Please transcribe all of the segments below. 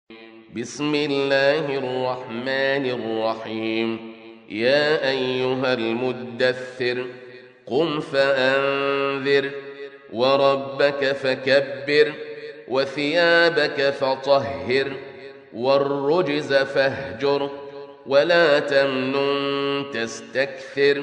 بسم الله الرحمن الرحيم. يا أيها المدثر قم فأنذر وربك فكبر وثيابك فطهر والرجز فاهجر ولا تمنن تستكثر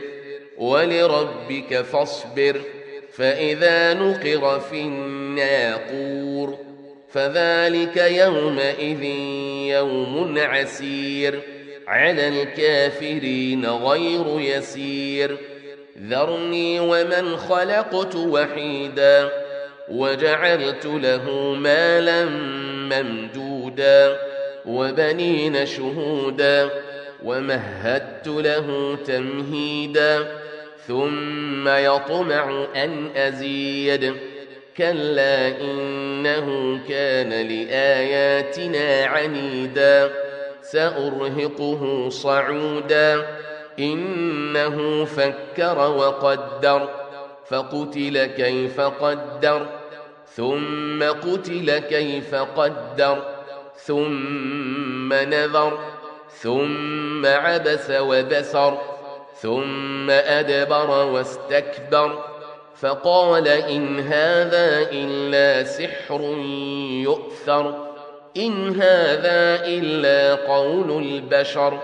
ولربك فاصبر فإذا نقر في الناقور فذلك يومئذ يوم عسير على الكافرين غير يسير. ذرني ومن خلقت وحيدا وجعلت له مالا ممدودا وبنين شهودا ومهدت له تمهيدا ثم يطمع أن أزيد كلا إنه كان لآياتنا عنيدا سأرهقه صعودا إنه فكر وقدر فقتل كيف قدر ثم قتل كيف قدر ثم نذر ثم عبس وبسر ثم أدبر واستكبر فقال إن هذا إلا سحر يؤثر إن هذا إلا قول البشر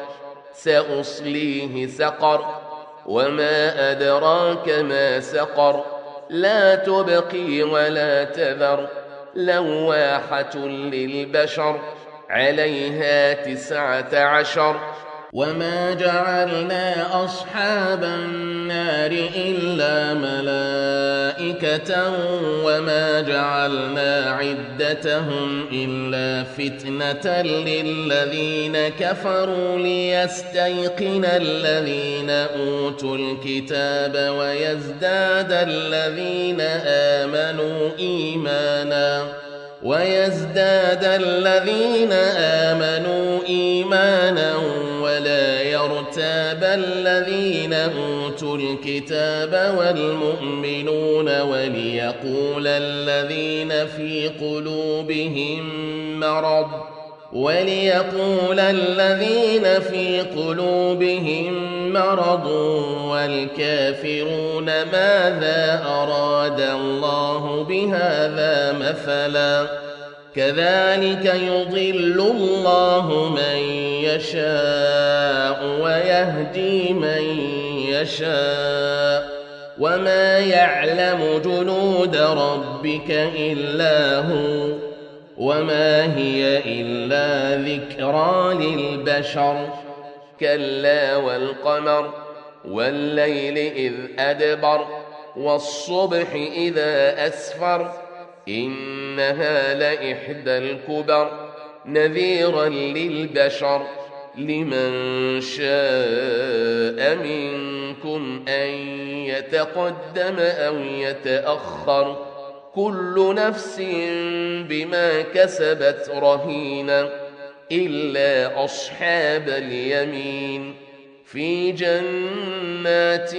سأصليه سقر وما أدراك ما سقر لا تبقي ولا تذر لواحة للبشر عليها 19 وما جعلنا أصحاب النار إلا ملائكة وما جعلنا عدتهم إلا فتنة للذين كفروا ليستيقن الذين أوتوا الكتاب ويزداد الذين آمنوا إيمانا ولا يرتاب الذين أوتوا الكتاب والمؤمنون وليقول الذين في قلوبهم مرض والكافرون ماذا أراد الله بهذا مثلا كذلك يضل الله من يشاء ويهدي من يشاء وما يعلم جنود ربك إلا هو وما هي إلا ذكرى للبشر. كلا والقمر والليل إذ أدبر والصبح إذا أسفر إنها لإحدى الكبر نذيرا للبشر لمن شاء منكم أن يتقدم أو يتأخر كل نفس بما كسبت رهينة إلا أصحاب اليمين في جنات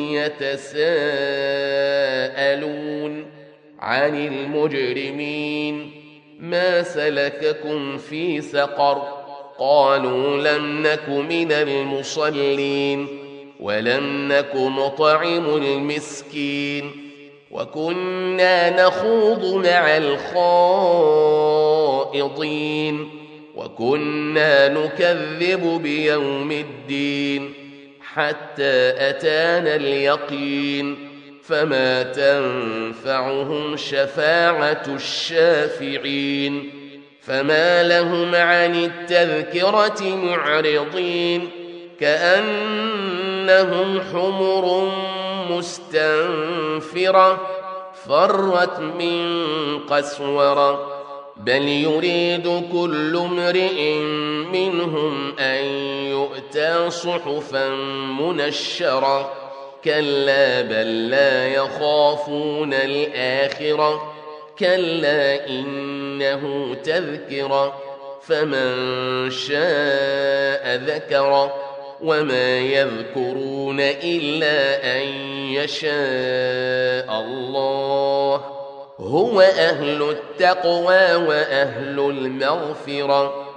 يتساءلون عن المجرمين ما سلككم في سقر قالوا لم نك من المصلين ولم نك نطعم المسكين وكنا نخوض مع الخائضين وكنا نكذب بيوم الدين حتى أتانا اليقين فما تنفعهم شفاعة الشافعين فما لهم عن التذكرة معرضين كأنهم حمر مستنفرة فرت من قسورة بل يريد كل امرئ منهم أن يؤتى صحفا منشرة كلا بل لا يخافون الآخرة كلا إنه تذكرة فمن شاء ذكره وما يذكرون إلا أن يشاء الله هو أهل التقوى وأهل المغفرة